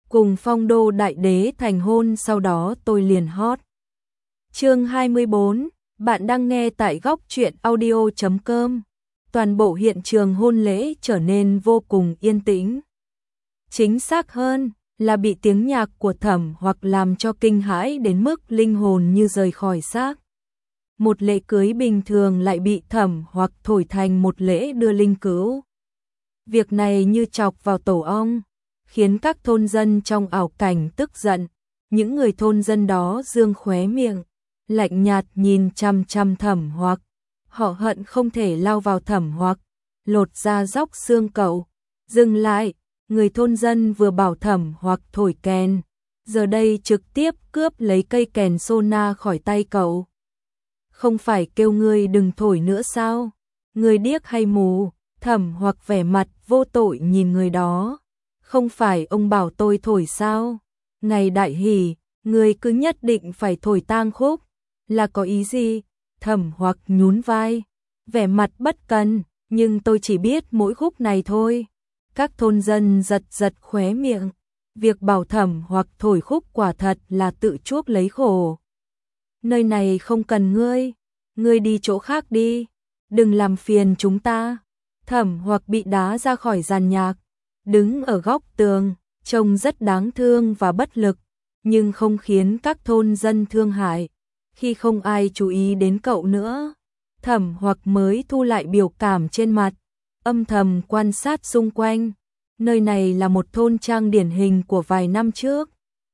cùng Phong Đô đại đế thành hôn, sau đó tôi liền hot. Chương 24, bạn đang nghe tại góc truyện audio.com. Toàn bộ hiện trường hôn lễ trở nên vô cùng yên tĩnh. Chính xác hơn là bị tiếng nhạc của Thẩm Hoặc làm cho kinh hãi đến mức linh hồn như rời khỏi xác. Một lễ cưới bình thường lại bị Thẩm Hoặc thổi thành một lễ đưa linh cữu. Việc này như chọc vào tổ ong, khiến các thôn dân trong ảo cảnh tức giận. Những người thôn dân đó dương khóe miệng, lạnh nhạt nhìn chăm chăm Thẩm Hoặc. Họ hận không thể lao vào Thẩm Hoặc, lột da róc xương cậu. Dừng lại, người thôn dân vừa bảo Thẩm Hoặc thổi kèn, giờ đây trực tiếp cướp lấy cây kèn sona khỏi tay cậu. Không phải kêu ngươi đừng thổi nữa sao? Ngươi điếc hay mù? Thẩm Hoặc vẻ mặt vô tội nhìn người đó. Không phải ông bảo tôi thổi sao? Ngày đại hỷ, ngươi cứ nhất định phải thổi tang khúc. Là có ý gì? Thẩm Hoặc nhún vai, vẻ mặt bất cần, nhưng tôi chỉ biết mỗi khúc này thôi. Các thôn dân giật giật khóe miệng. Việc bảo Thẩm Hoặc thổi khúc quả thật là tự chuốc lấy khổ. Nơi này không cần ngươi đi chỗ khác đi, đừng làm phiền chúng ta. Thẩm Hoặc bị đá ra khỏi dàn nhạc, đứng ở góc tường, trông rất đáng thương và bất lực, nhưng không khiến các thôn dân thương hại. Khi không ai chú ý đến cậu nữa, Thẩm Hoặc mới thu lại biểu cảm trên mặt, âm thầm quan sát xung quanh. Nơi này là một thôn trang điển hình của vài năm trước.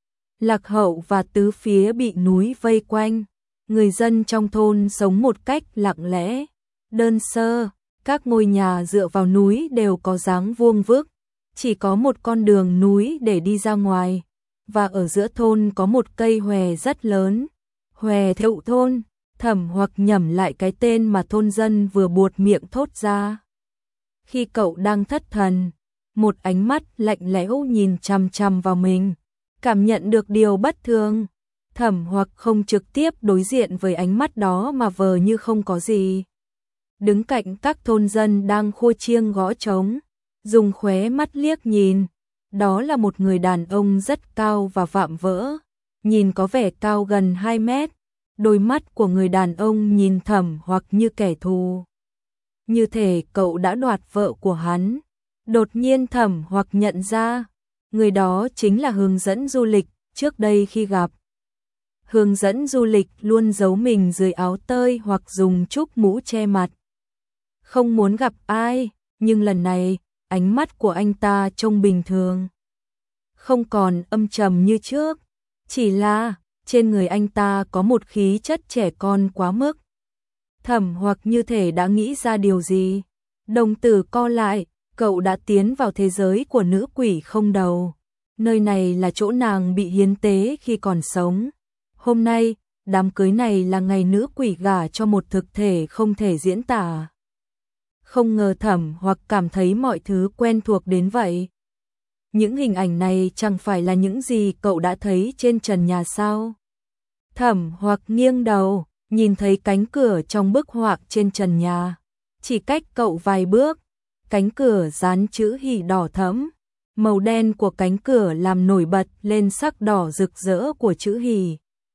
Lạc hậu và tứ phía bị núi vây quanh. Người dân trong thôn sống một cách lặng lẽ, đơn sơ. Các ngôi nhà dựa vào núi đều có dáng vuông vức, chỉ có một con đường núi để đi ra ngoài. Và ở giữa thôn có một cây hòe rất lớn. Hòe Thiệu thôn. Thẩm Hoặc nhẩm lại cái tên mà thôn dân vừa buột miệng thốt ra. Khi cậu đang thất thần, một ánh mắt lạnh lẽo nhìn chằm chằm vào mình, cảm nhận được điều bất thường. Thẩm Hoặc không trực tiếp đối diện với ánh mắt đó mà vờ như không có gì. Đứng cạnh các thôn dân đang khua chiêng gõ trống, dùng khóe mắt liếc nhìn. Đó là một người đàn ông rất cao và vạm vỡ, nhìn có vẻ cao gần 2 mét. Đôi mắt của người đàn ông nhìn Thẩm Hoặc như kẻ thù, như thể cậu đã đoạt vợ của hắn. Đột nhiên Thẩm Hoặc nhận ra, người đó chính là hướng dẫn du lịch. Trước đây khi gặp, hướng dẫn du lịch luôn giấu mình dưới áo tơi hoặc dùng trúc mũ che mặt, không muốn gặp ai. Nhưng lần này, ánh mắt của anh ta trông bình thường, không còn âm trầm như trước. Chỉ là trên người anh ta có một khí chất trẻ con quá mức. Thẩm Hoặc như thể đã nghĩ ra điều gì, đồng tử co lại. Cậu đã tiến vào thế giới của nữ quỷ không đầu. Nơi này là chỗ nàng bị hiến tế khi còn sống. Hôm nay, đám cưới này là ngày nữ quỷ gả cho một thực thể không thể diễn tả. Không ngờ Thẩm Hoặc cảm thấy mọi thứ quen thuộc đến vậy. Những hình ảnh này chẳng phải là những gì cậu đã thấy trên trần nhà sao? Thẩm Hoặc nghiêng đầu, nhìn thấy cánh cửa trong bức họa trên trần nhà. Chỉ cách cậu vài bước, cánh cửa dán chữ hỷ đỏ thẫm. Màu đen của cánh cửa làm nổi bật lên sắc đỏ rực rỡ của chữ hỷ.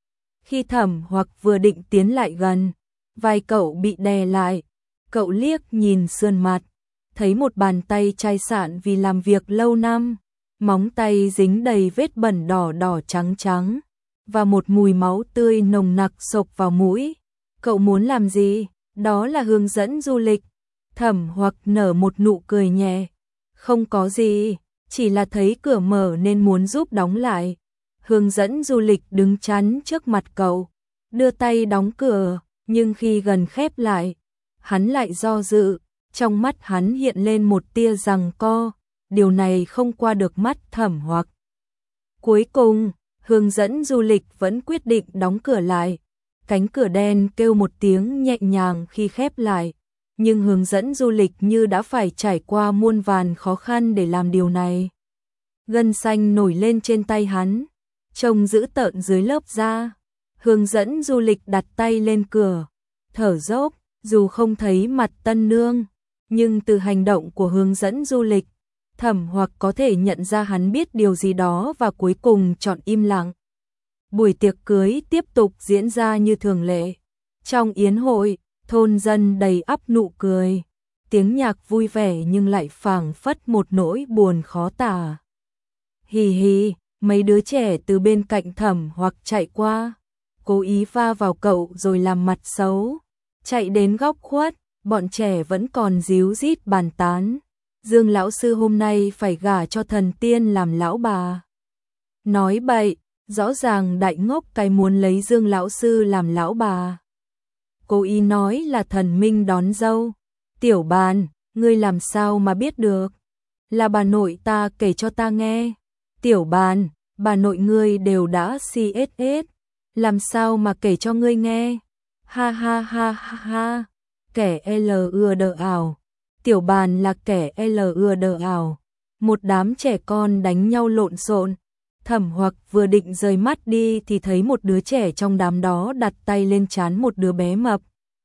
Khi Thẩm Hoặc vừa định tiến lại gần, vai cậu bị đè lại. Cậu liếc nhìn sườn mặt, thấy một bàn tay chai sạn vì làm việc lâu năm, móng tay dính đầy vết bẩn đỏ đỏ trắng trắng, và một mùi máu tươi nồng nặc xộc vào mũi. Cậu muốn làm gì? Đó là hướng dẫn du lịch. Thẩm Hoặc nở một nụ cười nhẹ. Không có gì, chỉ là thấy cửa mở nên muốn giúp đóng lại. Hướng dẫn du lịch đứng chắn trước mặt cậu, đưa tay đóng cửa, nhưng khi gần khép lại, hắn lại do dự. Trong mắt hắn hiện lên một tia giằng co, điều này không qua được mắt Thẩm Hoặc. Cuối cùng, hướng dẫn du lịch vẫn quyết định đóng cửa lại. Cánh cửa đen kêu một tiếng nhẹ nhàng khi khép lại, nhưng hướng dẫn du lịch như đã phải trải qua muôn vàn khó khăn để làm điều này. Gân xanh nổi lên trên tay hắn, trông dữ tợn dưới lớp da. Hướng dẫn du lịch đặt tay lên cửa, thở dốc. Dù không thấy mặt tân nương, nhưng từ hành động của hướng dẫn du lịch, Thẩm Hoặc có thể nhận ra hắn biết điều gì đó và cuối cùng chọn im lặng. Buổi tiệc cưới tiếp tục diễn ra như thường lệ. Trong yến hội, thôn dân đầy ắp nụ cười. Tiếng nhạc vui vẻ nhưng lại phảng phất một nỗi buồn khó tả. Hì hì, mấy đứa trẻ từ bên cạnh Thẩm Hoặc chạy qua, cố ý va vào cậu rồi làm mặt xấu. Chạy đến góc khuất, bọn trẻ vẫn còn díu dít bàn tán. Dương lão sư hôm nay phải gả cho thần tiên làm lão bà. Nói bậy, rõ ràng đại ngốc cái muốn lấy Dương lão sư làm lão bà. Cố ý nói là thần minh đón dâu. Tiểu Bàn, ngươi làm sao mà biết được? Là bà nội ta kể cho ta nghe. Tiểu Bàn, bà nội ngươi đều đã CSS, làm sao mà kể cho ngươi nghe? Ha ha ha ha ha, kẻ L ảo. Tiểu Bàn là kẻ L ảo. Một đám trẻ con đánh nhau lộn xộn. Thẩm Hoặc vừa định rời mắt đi thì thấy một đứa trẻ trong đám đó đặt tay lên trán một đứa bé mập.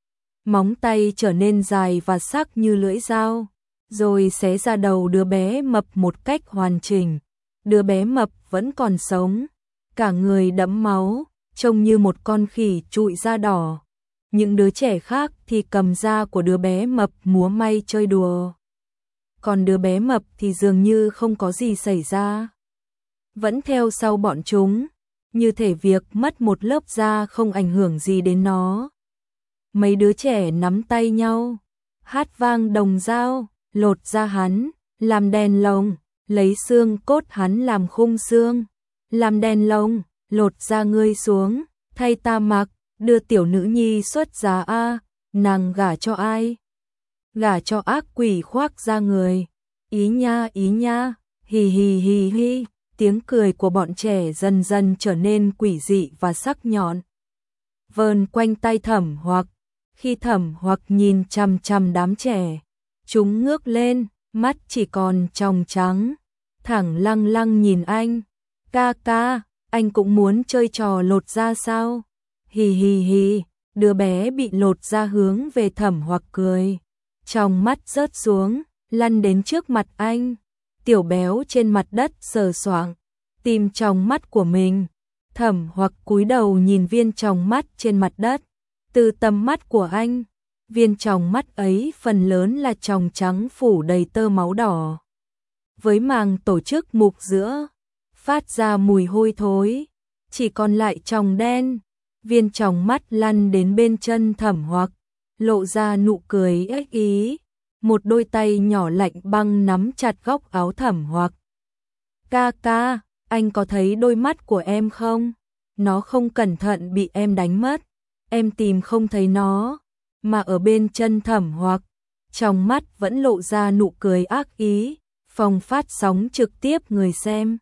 Móng tay trở nên dài và sắc như lưỡi dao, rồi xé ra đầu đứa bé mập một cách hoàn chỉnh. Đứa bé mập vẫn còn sống, cả người đẫm máu, trông như một con khỉ trụi da đỏ. Những đứa trẻ khác thì cầm da của đứa bé mập múa may chơi đùa. Còn đứa bé mập thì dường như không có gì xảy ra, vẫn theo sau bọn chúng, như thể việc mất một lớp da không ảnh hưởng gì đến nó. Mấy đứa trẻ nắm tay nhau, hát vang đồng dao, lột da hắn, làm đèn lồng, lấy xương cốt hắn làm khung xương, làm đèn lồng, lột da ngươi xuống, thay ta mặc, đưa tiểu nữ nhi xuất giá a, nàng gả cho ai? Gả cho ác quỷ khoác da người. Ý nha, hì hì hì hì, tiếng cười của bọn trẻ dần dần trở nên quỷ dị và sắc nhọn. Vờn quanh tay Thẩm Hoặc, khi Thẩm Hoặc nhìn chằm chằm đám trẻ, chúng ngước lên, mắt chỉ còn tròng trắng, thẳng lăng lăng nhìn anh. Ca ca, anh cũng muốn chơi trò lột da sao? Hì hì hì, đứa bé bị lột da hướng về Thẩm Hoặc cười, trong mắt rớt xuống, lăn đến trước mặt anh. Tiểu béo trên mặt đất sờ soạng, tìm trong mắt của mình. Thẩm Hoặc cúi đầu nhìn viên tròng mắt trên mặt đất. Từ tầm mắt của anh, viên tròng mắt ấy phần lớn là tròng trắng phủ đầy tơ máu đỏ, với màng tổ chức mục giữa, phát ra mùi hôi thối. Chỉ còn lại tròng đen. Viên tròng mắt lăn đến bên chân Thẩm Hoặc, lộ ra nụ cười ếch ý. Một đôi tay nhỏ lạnh băng nắm chặt góc áo Thẩm Hoặc. Ca ca, anh có thấy đôi mắt của em không? Nó không cẩn thận bị em đánh mất. Em tìm không thấy nó, mà ở bên chân Thẩm Hoặc, trong mắt vẫn lộ ra nụ cười ác ý. Phòng phát sóng trực tiếp người xem.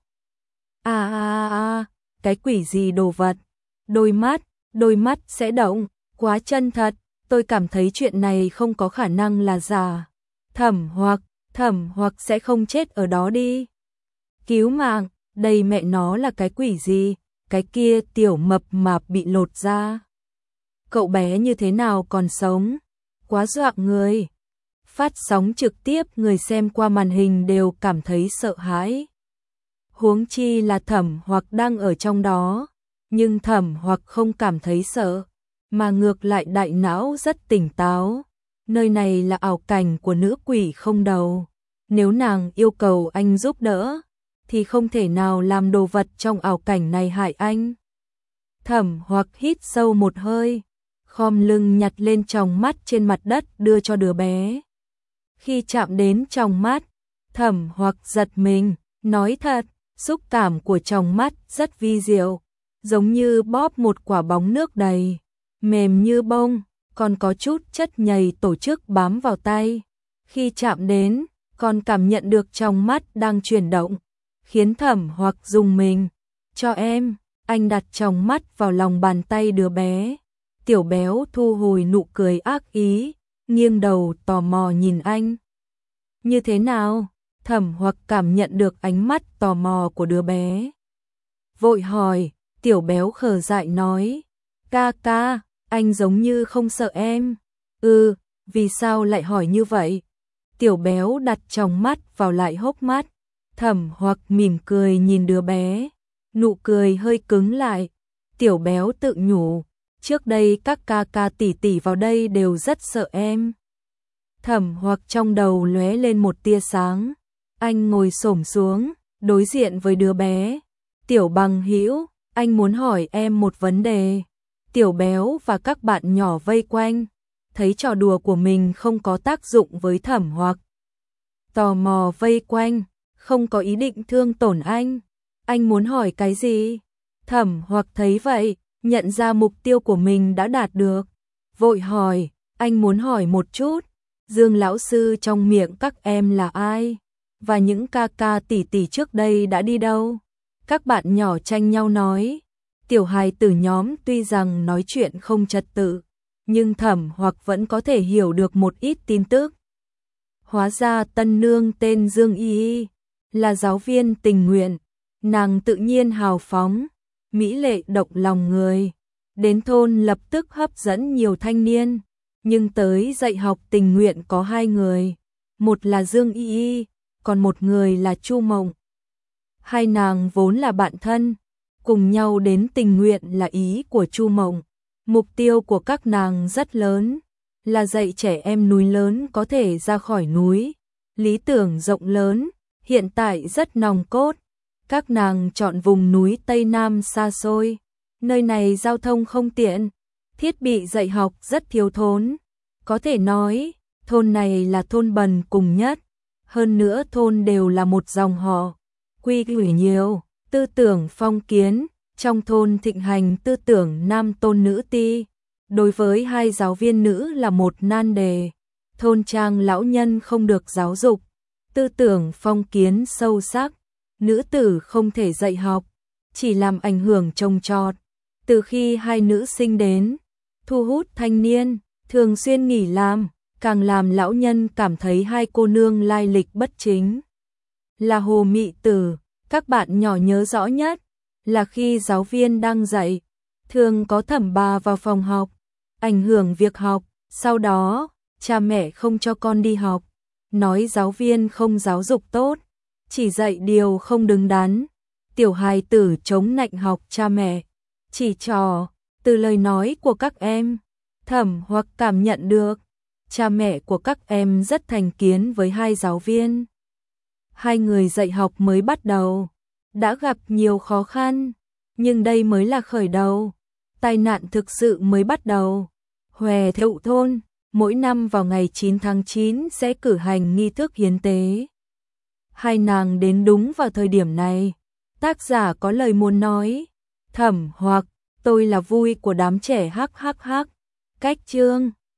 Cái quỷ gì đồ vật? Đôi mắt sẽ động, quá chân thật. Tôi cảm thấy chuyện này không có khả năng là giả. Thẩm Hoặc sẽ không chết ở đó đi. Cứu mạng, đây mẹ nó là cái quỷ gì? Cái kia tiểu mập mạp bị lột da. Cậu bé như thế nào còn sống? Quá dọa người. Phát sóng trực tiếp người xem qua màn hình đều cảm thấy sợ hãi. Huống chi là Thẩm Hoặc đang ở trong đó. Nhưng Thẩm Hoặc không cảm thấy sợ, mà ngược lại đại não rất tỉnh táo. Nơi này là ảo cảnh của nữ quỷ không đầu. Nếu nàng yêu cầu anh giúp đỡ, thì không thể nào làm đồ vật trong ảo cảnh này hại anh. Thẩm Hoặc hít sâu một hơi, khom lưng nhặt lên tròng mắt trên mặt đất đưa cho đứa bé. Khi chạm đến tròng mắt, Thẩm Hoặc giật mình, nói thật, xúc cảm của tròng mắt rất vi diệu, giống như bóp một quả bóng nước đầy, mềm như bông, còn có chút chất nhầy tổ chức bám vào tay. Khi chạm đến, còn cảm nhận được tròng mắt đang chuyển động, khiến Thẩm Hoặc rùng mình. Cho em, anh đặt tròng mắt vào lòng bàn tay đứa bé. Tiểu béo thu hồi nụ cười ác ý, nghiêng đầu tò mò nhìn anh. Như thế nào? Thẩm Hoặc cảm nhận được ánh mắt tò mò của đứa bé. Vội hỏi, tiểu béo khờ dại nói. Ca ca, anh giống như không sợ em. Vì sao lại hỏi như vậy? Tiểu Béo đặt tròng mắt vào lại hốc mắt. Thẩm Hoặc mỉm cười nhìn đứa bé, nụ cười hơi cứng lại. Tiểu Béo tự nhủ, trước đây các ca ca tỷ tỷ vào đây đều rất sợ em. Thẩm Hoặc trong đầu lóe lên một tia sáng, anh ngồi xổm xuống, đối diện với đứa bé. Tiểu Bằng Hữu, anh muốn hỏi em một vấn đề. Tiểu Béo và các bạn nhỏ vây quanh, thấy trò đùa của mình không có tác dụng với Thẩm Hoặc, tò mò vây quanh, không có ý định thương tổn anh. Anh muốn hỏi cái gì? Thẩm Hoặc thấy vậy, nhận ra mục tiêu của mình đã đạt được, vội hỏi, anh muốn hỏi một chút, Dương lão sư trong miệng các em là ai? Và những ca ca tỷ tỷ trước đây đã đi đâu? Các bạn nhỏ tranh nhau nói. Tiểu hài tử nhóm tuy rằng nói chuyện không trật tự, nhưng Thẩm Hoặc vẫn có thể hiểu được một ít tin tức. Hóa ra tân nương tên Dương Y là giáo viên tình nguyện, nàng tự nhiên hào phóng, mỹ lệ động lòng người. Đến thôn lập tức hấp dẫn nhiều thanh niên, nhưng tới dạy học tình nguyện có 2 người, một là Dương Y, còn một người là Chu Mộng. Hai nàng vốn là bạn thân, cùng nhau đến tình nguyện là ý của Chu Mộng. Mục tiêu của các nàng rất lớn, là dạy trẻ em núi lớn có thể ra khỏi núi. Lý tưởng rộng lớn, hiện tại rất nòng cốt. Các nàng chọn vùng núi Tây Nam xa xôi, nơi này giao thông không tiện, thiết bị dạy học rất thiếu thốn. Có thể nói, thôn này là thôn bần cùng nhất, hơn nữa thôn đều là một dòng họ, quy củ nhiều, tư tưởng phong kiến, trong thôn thịnh hành tư tưởng nam tôn nữ ti. Đối với 2 giáo viên nữ là một nan đề, thôn trang lão nhân không được giáo dục, tư tưởng phong kiến sâu sắc, nữ tử không thể dạy học, chỉ làm ảnh hưởng trồng trọt. Từ khi 2 nữ sinh đến, thu hút thanh niên, thường xuyên nghỉ làm, càng làm lão nhân cảm thấy 2 cô nương lai lịch bất chính. Là Hồ Mị Tử, các bạn nhỏ nhớ rõ nhất là khi giáo viên đang dạy, thường có Thẩm bà vào phòng học, ảnh hưởng việc học, sau đó cha mẹ không cho con đi học, nói giáo viên không giáo dục tốt, chỉ dạy điều không đứng đắn. Tiểu hài tử chống nạnh học cha mẹ, chỉ trò. Từ lời nói của các em, Thẩm Hoặc cảm nhận được cha mẹ của các em rất thành kiến với 2 giáo viên. 2 người dạy học mới bắt đầu, đã gặp nhiều khó khăn, nhưng đây mới là khởi đầu. Tai nạn thực sự mới bắt đầu. Hòe Thiệu thôn, mỗi năm vào ngày 9 tháng 9 sẽ cử hành nghi thức hiến tế. 2 nàng đến đúng vào thời điểm này. Tác giả có lời muốn nói. Thẩm Hoặc, tôi là vui của đám trẻ hắc hắc hắc. Cách chương